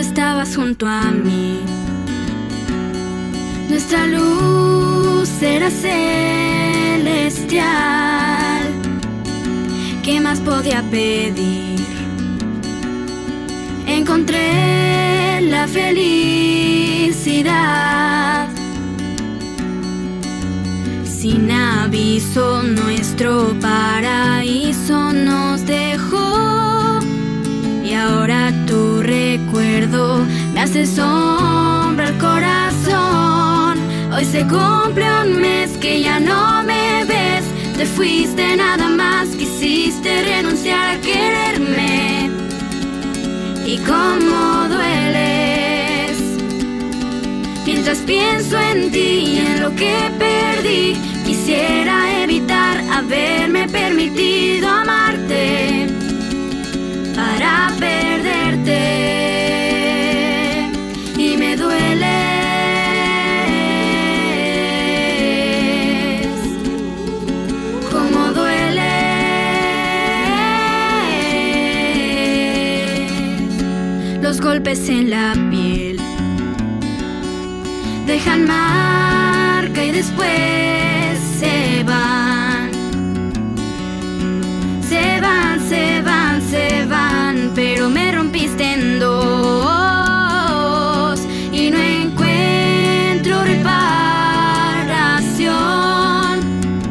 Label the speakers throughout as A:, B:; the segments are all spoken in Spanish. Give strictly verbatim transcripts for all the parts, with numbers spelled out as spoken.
A: estabas junto a mí. Nuestra luz era celestial. ¿Qué más podía pedir? Encontré la felicidad. Sin aviso nuestro paraíso nos dejó, y ahora tu recuerdo me hace sombra al corazón. Hoy se cumple un mes que ya no me ves. Te fuiste, nada más quisiste renunciar a quererme. Y cómo dueles mientras pienso en ti y en lo que perdí. Quisiera evitar haberme permitido amarte para perderte. Y me dueles, cómo dueles. Los golpes en la piel dejan marca y después se van. Se van, se van, se van, pero me rompiste en dos y no encuentro reparación.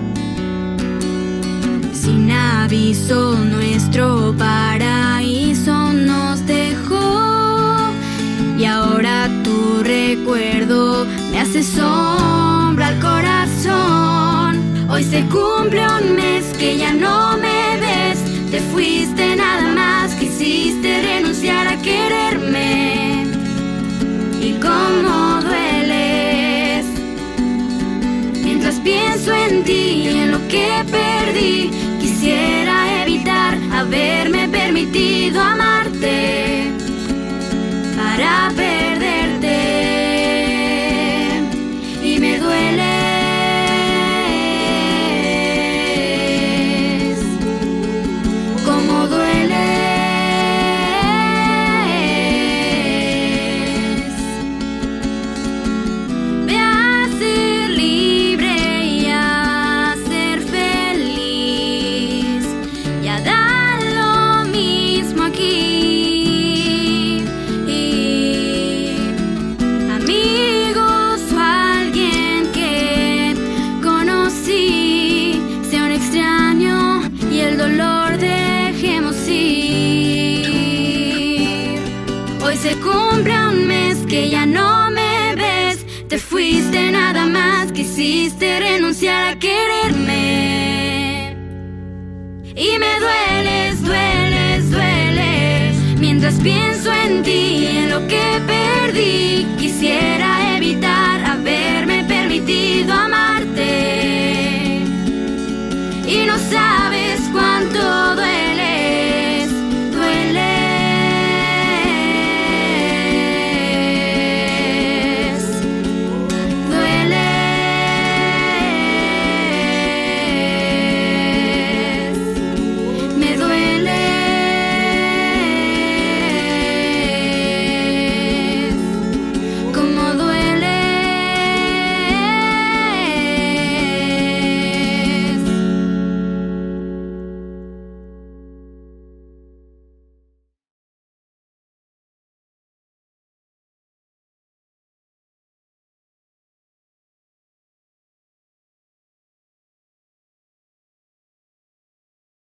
A: Sin aviso nuestro paraíso nos dejó, y ahora tu recuerdo me hace sombra al corazón. Hoy se cumple un mes que ya no me ves. Te fuiste, nada más quisiste renunciar a quererme. Y cómo dueles mientras pienso en ti y en lo que perdí. Quisiera evitar haberme permitido amarte para perderte. Y me dueles, cómo dueles. Ve a ser libre y a ser feliz, ya da lo mismo aquí. Hoy se cumple un mes que ya no me ves. Te fuiste, nada más quisiste renunciar a quererme. Y me dueles, dueles, dueles mientras pienso en ti y en lo que perdí. Quisiera